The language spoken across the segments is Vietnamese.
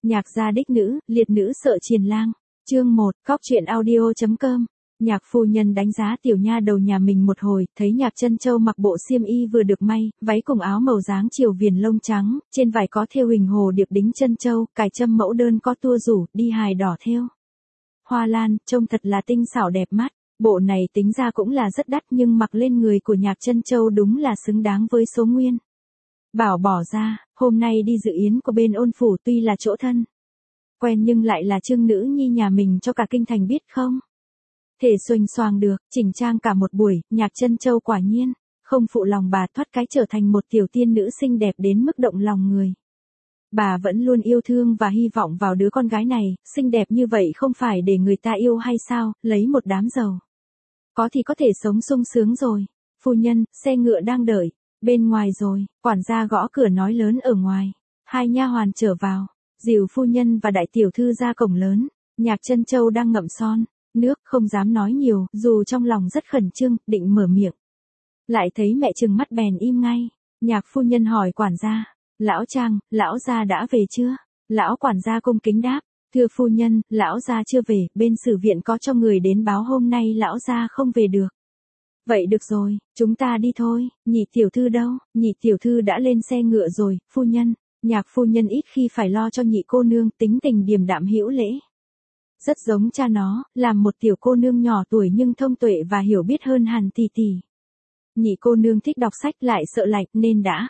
Nhạc gia đích nữ, liệt nữ sợ triền lang. Chương 1, Cóc truyện audio.com. Nhạc phu nhân đánh giá tiểu nha đầu nhà mình một hồi, thấy Nhạc Chân Châu mặc bộ xiêm y vừa được may, váy cùng áo màu dáng chiều viền lông trắng, trên vải có thêu hình hồ điệp đính chân châu, cài châm mẫu đơn có tua rủ, đi hài đỏ thêu hoa lan, trông thật là tinh xảo đẹp mắt. Bộ này tính ra cũng là rất đắt nhưng mặc lên người của Nhạc Chân Châu đúng là xứng đáng với số nguyên. Bảo bỏ ra, hôm nay đi dự yến của bên ôn phủ tuy là chỗ thân quen nhưng lại là Trương nữ nhi nhà mình cho cả kinh thành biết không. Thể xuềnh xoàng được, chỉnh trang cả một buổi, Nhạc Chân Châu quả nhiên không phụ lòng bà, thoát cái trở thành một tiểu tiên nữ xinh đẹp đến mức động lòng người. Bà vẫn luôn yêu thương và hy vọng vào đứa con gái này, xinh đẹp như vậy không phải để người ta yêu hay sao, lấy một đám giàu có thì có thể sống sung sướng rồi. Phu nhân, xe ngựa đang đợi bên ngoài rồi. Quản gia gõ cửa nói lớn ở ngoài. Hai nha hoàn trở vào, dìu phu nhân và đại tiểu thư ra cổng lớn. Nhạc Chân Châu đang ngậm son nước, không dám nói nhiều, dù trong lòng rất khẩn trương, định mở miệng. Lại thấy mẹ trừng mắt bèn im ngay. Nhạc phu nhân hỏi quản gia, lão Trang, lão gia đã về chưa? Lão quản gia cung kính đáp, thưa phu nhân, lão gia chưa về, bên sử viện có cho người đến báo hôm nay lão gia không về được. Vậy được rồi, chúng ta đi thôi. Nhị tiểu thư đâu? Nhị tiểu thư đã lên xe ngựa rồi, phu nhân. Nhạc phu nhân ít khi phải lo cho nhị cô nương, tính tình điềm đạm hữu lễ. Rất giống cha nó, làm một tiểu cô nương nhỏ tuổi nhưng thông tuệ và hiểu biết hơn hẳn tỷ tỷ. Nhị cô nương thích đọc sách lại sợ lạnh nên đã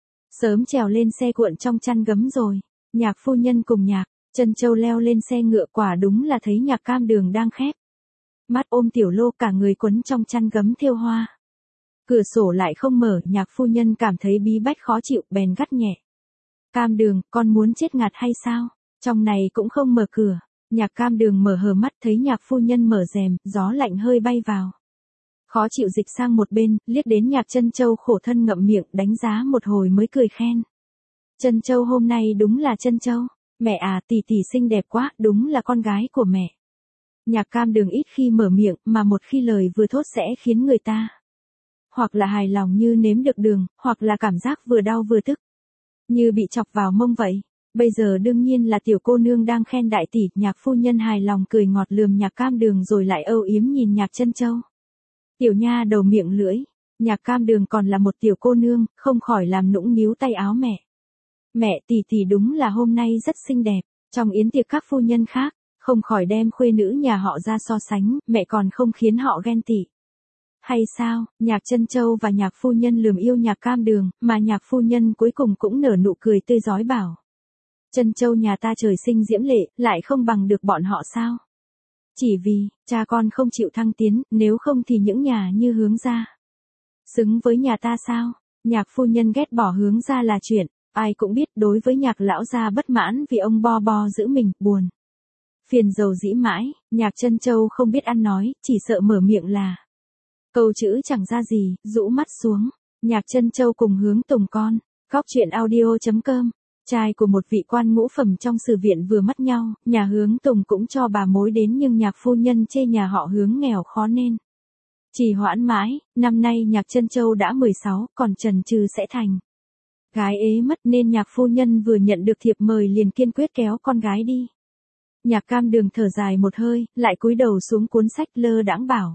sớm trèo lên xe cuộn trong chăn gấm rồi. Nhạc phu nhân cùng Nhạc Chân Châu leo lên xe ngựa, quả đúng là thấy Nhạc Cam Đường đang khép mắt ôm tiểu lô, cả người quấn trong chăn gấm thêu hoa. Cửa sổ lại không mở, Nhạc phu nhân cảm thấy bí bách khó chịu, bèn gắt nhẹ. Cam Đường, con muốn chết ngạt hay sao? Trong này cũng không mở cửa. Nhạc Cam Đường mở hờ mắt thấy Nhạc phu nhân mở rèm, gió lạnh hơi bay vào. Khó chịu dịch sang một bên, liếc đến Nhạc Chân Châu khổ thân ngậm miệng, đánh giá một hồi mới cười khen. Chân Châu hôm nay đúng là Chân Châu. Mẹ à, tỷ tỷ xinh đẹp quá, đúng là con gái của mẹ. Nhạc Cam Đường ít khi mở miệng, mà một khi lời vừa thốt sẽ khiến người ta hoặc là hài lòng như nếm được đường, hoặc là cảm giác vừa đau vừa tức, như bị chọc vào mông vậy. Bây giờ đương nhiên là tiểu cô nương đang khen đại tỷ. Nhạc phu nhân hài lòng cười ngọt lườm Nhạc Cam Đường rồi lại âu yếm nhìn Nhạc Chân Châu. Tiểu nha đầu miệng lưỡi. Nhạc Cam Đường còn là một tiểu cô nương, không khỏi làm nũng níu tay áo mẹ. Mẹ, tỷ tỷ đúng là hôm nay rất xinh đẹp. Trong yến tiệc các phu nhân khác không khỏi đem khuê nữ nhà họ ra so sánh, mẹ còn không khiến họ ghen tị hay sao? Nhạc Chân Châu và Nhạc phu nhân lườm yêu Nhạc Cam Đường, mà Nhạc phu nhân cuối cùng cũng nở nụ cười tươi rói bảo. Chân Châu nhà ta trời sinh diễm lệ, lại không bằng được bọn họ sao? Chỉ vì cha con không chịu thăng tiến, nếu không thì những nhà như Hướng gia xứng với nhà ta sao? Nhạc phu nhân ghét bỏ Hướng gia là chuyện ai cũng biết, đối với Nhạc lão gia bất mãn vì ông bo bo giữ mình, buồn phiền dầu dĩ mãi. Nhạc Chân Châu không biết ăn nói, chỉ sợ mở miệng là câu chữ chẳng ra gì, rũ mắt xuống. Nhạc Chân Châu cùng Hướng Tùng con, Cóc truyện audio.com. Trai của một vị quan ngũ phẩm trong sử viện vừa mắt nhau, nhà Hướng Tùng cũng cho bà mối đến nhưng Nhạc phu nhân chê nhà họ Hướng nghèo khó nên trì hoãn mãi. Năm nay Nhạc Chân Châu đã 16, còn chần chừ sẽ thành gái ế mất nên Nhạc phu nhân vừa nhận được thiệp mời liền kiên quyết kéo con gái đi. Nhạc Cam Đường thở dài một hơi, lại cúi đầu xuống cuốn sách lơ đãng bảo.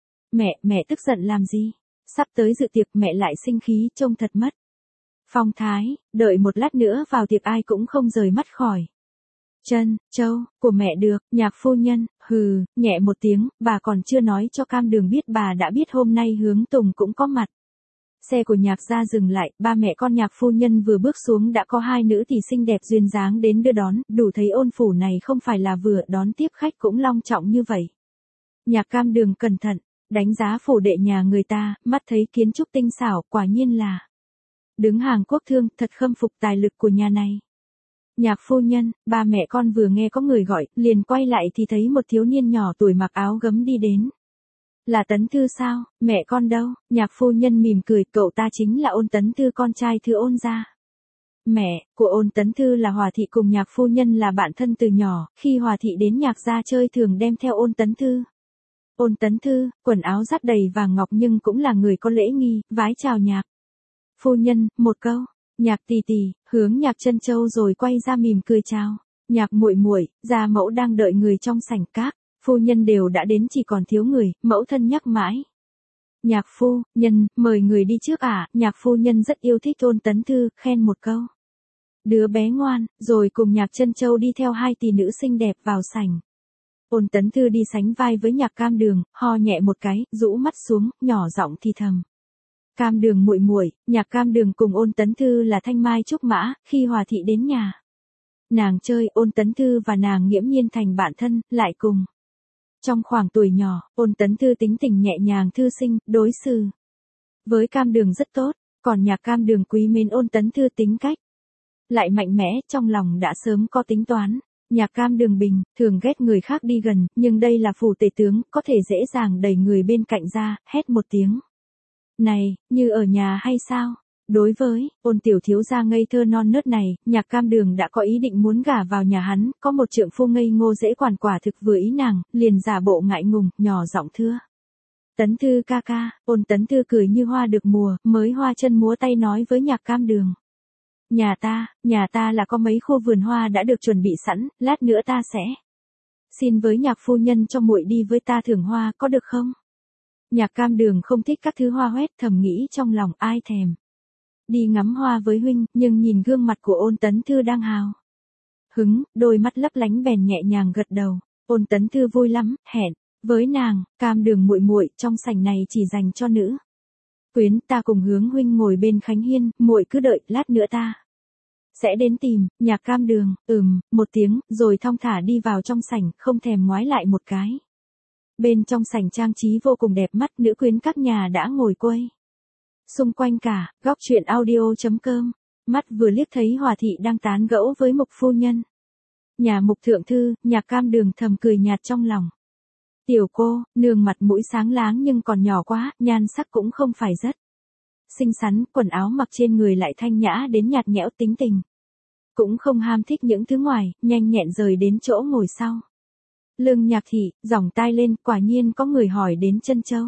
Mẹ tức giận làm gì? Sắp tới dự tiệc mẹ lại sinh khí, trông thật mất phong thái. Đợi một lát nữa vào tiệc ai cũng không rời mắt khỏi Chân Châu của mẹ được. Nhạc phu nhân hừ nhẹ một tiếng, bà còn chưa nói cho Cam Đường biết bà đã biết hôm nay Hướng Tùng cũng có mặt. Xe của Nhạc gia dừng lại, ba mẹ con Nhạc phu nhân vừa bước xuống đã có hai nữ tỷ xinh đẹp duyên dáng đến đưa đón, đủ thấy ôn phủ này không phải là vừa đón tiếp khách cũng long trọng như vậy. Nhạc Cam Đường cẩn thận đánh giá phủ đệ nhà người ta, mắt thấy kiến trúc tinh xảo, quả nhiên là đứng hàng quốc thương, thật khâm phục tài lực của nhà này. Nhạc phu nhân, ba mẹ con vừa nghe có người gọi, liền quay lại thì thấy một thiếu niên nhỏ tuổi mặc áo gấm đi đến. Là Tấn Thư sao? Mẹ con đâu? Nhạc phu nhân mỉm cười, cậu ta chính là Ôn Tấn Thư, con trai Thư Ôn gia. Mẹ của Ôn Tấn Thư là Hòa thị, cùng Nhạc phu nhân là bạn thân từ nhỏ, khi Hòa thị đến Nhạc gia chơi thường đem theo Ôn Tấn Thư. Ôn Tấn Thư, quần áo dắt đầy vàng ngọc nhưng cũng là người có lễ nghi, vái chào Nhạc phu nhân, một câu, Nhạc tỷ tỷ, Hướng Nhạc Chân Châu rồi quay ra mỉm cười chào. Nhạc muội muội, gia mẫu đang đợi người trong sảnh, các phu nhân đều đã đến, chỉ còn thiếu người, mẫu thân nhắc mãi. Nhạc phu nhân, mời người đi trước ạ. Nhạc phu nhân rất yêu thích Ôn Tấn Thư, khen một câu. Đứa bé ngoan, rồi cùng Nhạc Trân Châu đi theo hai tỷ nữ xinh đẹp vào sảnh. Ôn Tấn Thư đi sánh vai với Nhạc Cam Đường, ho nhẹ một cái, rũ mắt xuống, nhỏ giọng thì thầm. Cam Đường muội muội, Nhạc Cam Đường cùng Ôn Tấn Thư là thanh mai trúc mã, khi Hòa thị đến nhà nàng chơi, Ôn Tấn Thư và nàng nghiễm nhiên thành bạn thân, lại cùng. Trong khoảng tuổi nhỏ, Ôn Tấn Thư tính tình nhẹ nhàng thư sinh, đối xử với Cam Đường rất tốt, còn Nhạc Cam Đường quý mến Ôn Tấn Thư tính cách lại mạnh mẽ, trong lòng đã sớm có tính toán. Nhạc Cam Đường bình thường ghét người khác đi gần, nhưng đây là phủ tể tướng, có thể dễ dàng đẩy người bên cạnh ra, hét một tiếng. Này, như ở nhà hay sao? Đối với Ôn tiểu thiếu gia ngây thơ non nớt này, Nhạc Cam Đường đã có ý định muốn gả vào nhà hắn, có một trượng phu ngây ngô dễ quản, quả thực vừa ý nàng, liền giả bộ ngại ngùng, nhỏ giọng thưa. Tấn Thư ca ca. Ôn Tấn Thư cười như hoa được mùa, mới hoa chân múa tay nói với Nhạc Cam Đường. Nhà ta là có mấy khu vườn hoa đã được chuẩn bị sẵn, lát nữa ta sẽ xin với Nhạc phu nhân cho muội đi với ta thưởng hoa, có được không? Nhạc Cam Đường không thích các thứ hoa hoét, thầm nghĩ trong lòng, ai thèm đi ngắm hoa với huynh, nhưng nhìn gương mặt của Ôn Tấn Thư đang hào hứng, đôi mắt lấp lánh bèn nhẹ nhàng gật đầu. Ôn Tấn Thư vui lắm, hẹn với nàng, Cam Đường muội muội, trong sảnh này chỉ dành cho nữ quyến, ta cùng hướng huynh ngồi bên Khánh Hiên, muội cứ đợi, lát nữa ta sẽ đến tìm. Nhạc Cam Đường, một tiếng, rồi thong thả đi vào trong sảnh, không thèm ngoái lại một cái. Bên trong sảnh trang trí vô cùng đẹp mắt, nữ quyến các nhà đã ngồi quây xung quanh cả. Góc truyện audio.com. Mắt vừa liếc thấy Hòa thị đang tán gẫu với Mục phu nhân nhà Mục thượng thư, Nhạc Cam Đường thầm cười nhạt trong lòng. Tiểu cô nương mặt mũi sáng láng nhưng còn nhỏ quá, nhan sắc cũng không phải rất xinh xắn, quần áo mặc trên người lại thanh nhã đến nhạt nhẽo, tính tình cũng không ham thích những thứ ngoài, nhanh nhẹn rời đến chỗ ngồi sau lưng Nhạc thị, giỏng tai lên, quả nhiên có người hỏi đến Trân Châu.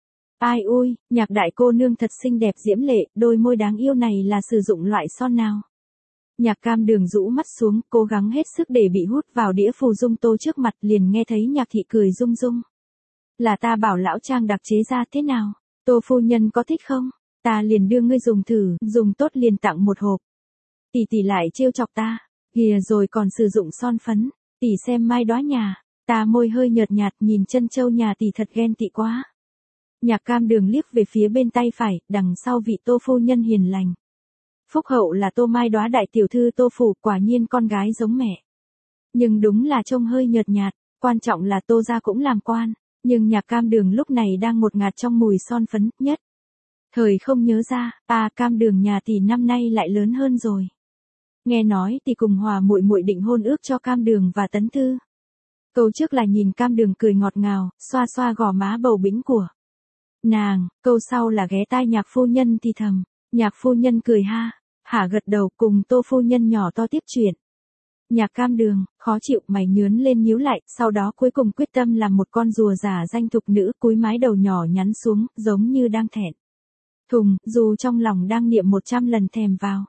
Ai ui, Nhạc đại cô nương thật xinh đẹp diễm lệ, đôi môi đáng yêu này là sử dụng loại son nào? Nhạc Cam Đường rũ mắt xuống, cố gắng hết sức để bị hút vào đĩa phù dung tô trước mặt, liền nghe thấy Nhạc thị cười rung rung. Là ta bảo lão trang đặc chế ra, thế nào? Tô phu nhân có thích không? Ta liền đưa ngươi dùng thử, dùng tốt liền tặng một hộp. Tỷ tỷ lại trêu chọc ta, kìa rồi còn sử dụng son phấn, tỷ xem mai đóa nhà, ta môi hơi nhợt nhạt, nhìn Trân Châu nhà tỷ thật ghen tị quá. Nhạc Cam Đường liếc về phía bên tay phải, đằng sau vị Tô phu nhân hiền lành phúc hậu là Tô Mai đóa đại tiểu thư Tô phủ, quả nhiên con gái giống mẹ. Nhưng đúng là trông hơi nhợt nhạt, quan trọng là Tô gia cũng làm quan, nhưng Nhạc Cam Đường lúc này đang ngột ngạt trong mùi son phấn, nhất thời không nhớ ra, Cam Đường nhà tỷ năm nay lại lớn hơn rồi. Nghe nói tỷ cùng Hòa muội muội định hôn ước cho Cam Đường và Tấn Thư. Câu trước là nhìn Cam Đường cười ngọt ngào, xoa xoa gò má bầu bĩnh của nàng, câu sau là ghé tai Nhạc phu nhân thì thầm. Nhạc phu nhân cười hả gật đầu, cùng Tô phu nhân nhỏ to tiếp chuyện. Nhạc Cam Đường, khó chịu, mày nhướn lên nhíu lại, sau đó cuối cùng quyết tâm làm một con rùa giả danh thục nữ, cúi mái đầu nhỏ nhắn xuống, giống như đang thẹn thùng, dù trong lòng đang niệm 100 lần thèm vào.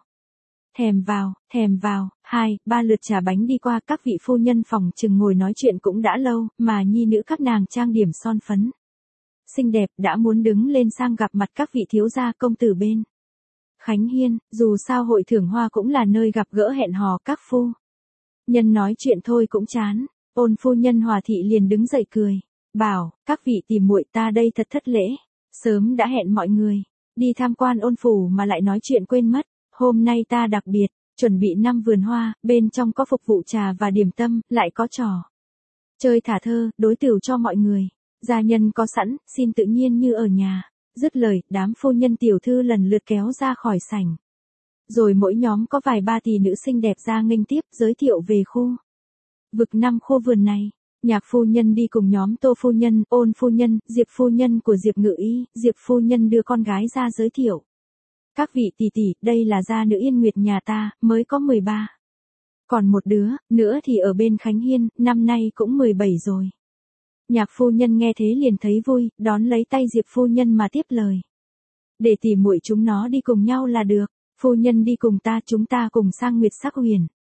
Thèm vào, 2-3 lượt trà bánh đi qua, các vị phu nhân phòng chừng ngồi nói chuyện cũng đã lâu, mà nhi nữ các nàng trang điểm son phấn xinh đẹp, đã muốn đứng lên sang gặp mặt các vị thiếu gia công tử bên Khánh Hiên, dù sao hội thưởng hoa cũng là nơi gặp gỡ hẹn hò, các phu nhân nói chuyện thôi cũng chán. Ôn phu nhân Hòa thị liền đứng dậy cười, bảo, các vị tỷ muội, ta đây thật thất lễ, sớm đã hẹn mọi người đi tham quan Ôn phủ mà lại nói chuyện quên mất, hôm nay ta đặc biệt chuẩn bị 5 vườn hoa, bên trong có phục vụ trà và điểm tâm, lại có trò chơi thả thơ, đối tửu cho mọi người. Gia nhân có sẵn, xin tự nhiên như ở nhà. Dứt lời, đám phu nhân tiểu thư lần lượt kéo ra khỏi sảnh. Rồi mỗi nhóm có vài ba tỷ nữ xinh đẹp ra nghênh tiếp, giới thiệu về khu vực 5 khu vườn này. Nhạc phu nhân đi cùng nhóm Tô phu nhân, Ôn phu nhân, Diệp phu nhân của Diệp Ngự Y. Diệp phu nhân đưa con gái ra giới thiệu. Các vị tỷ tỷ, đây là gia nữ Yên Nguyệt nhà ta, mới có 13. Còn một đứa nữa thì ở bên Khánh Hiên, năm nay cũng 17 rồi. Nhạc phu nhân nghe thế liền thấy vui, đón lấy tay Diệp phu nhân mà tiếp lời. Để tỉ muội chúng nó đi cùng nhau là được, phu nhân đi cùng ta, chúng ta cùng sang Nguyệt Sắc Huyền.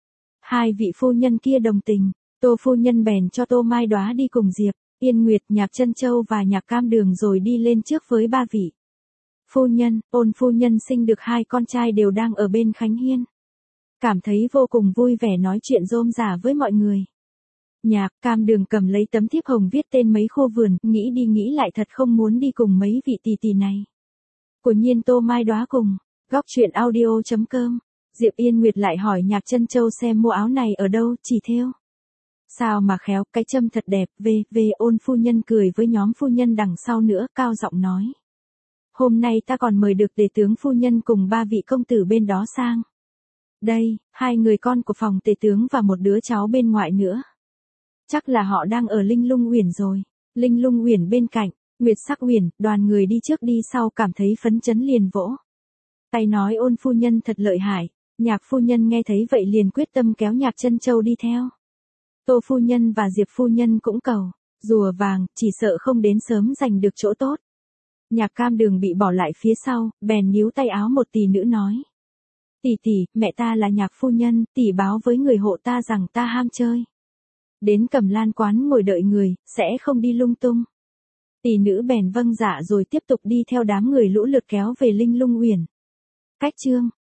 Hai vị phu nhân kia đồng tình, Tô phu nhân bèn cho Tô Mai Đóa đi cùng Diệp Yên Nguyệt, Nhạc Chân Châu và Nhạc Cam Đường rồi đi lên trước với ba vị phu nhân. Ôn phu nhân sinh được hai con trai đều đang ở bên Khánh Hiên, cảm thấy vô cùng vui vẻ nói chuyện rôm rả với mọi người. Nhạc Cam Đường cầm lấy tấm thiếp hồng viết tên mấy khu vườn, nghĩ đi nghĩ lại thật không muốn đi cùng mấy vị tỷ tỷ này. Quả nhiên Tô Mai Đóa cùng. Góc truyện audio.com. Diệp Yên Nguyệt lại hỏi Nhạc Chân Châu xem mua áo này ở đâu, chỉ thêu. Sao mà khéo, cái châm thật đẹp, về Ôn phu nhân cười với nhóm phu nhân đằng sau nữa, cao giọng nói. Hôm nay ta còn mời được tể tướng phu nhân cùng ba vị công tử bên đó sang. Đây, hai người con của phòng tể tướng và một đứa cháu bên ngoại nữa. Chắc là họ đang ở Linh Lung Uyển rồi. Linh Lung Uyển bên cạnh, Nguyệt Sắc Uyển, đoàn người đi trước đi sau cảm thấy phấn chấn liền vỗ tay nói Ôn phu nhân thật lợi hại. Nhạc phu nhân nghe thấy vậy liền quyết tâm kéo Nhạc Chân Châu đi theo. Tô phu nhân và Diệp phu nhân cũng cầu, rùa vàng, chỉ sợ không đến sớm giành được chỗ tốt. Nhạc Cam Đường bị bỏ lại phía sau, bèn níu tay áo một tỷ nữ nói. Tỷ tỷ, mẹ ta là Nhạc phu nhân, tỷ báo với người hộ ta rằng ta ham chơi. Đến Cẩm Lan quán ngồi đợi người, sẽ không đi lung tung. Tỷ nữ bèn vâng dạ rồi tiếp tục đi theo đám người lũ lượt kéo về Linh Lung Uyển. Cách chương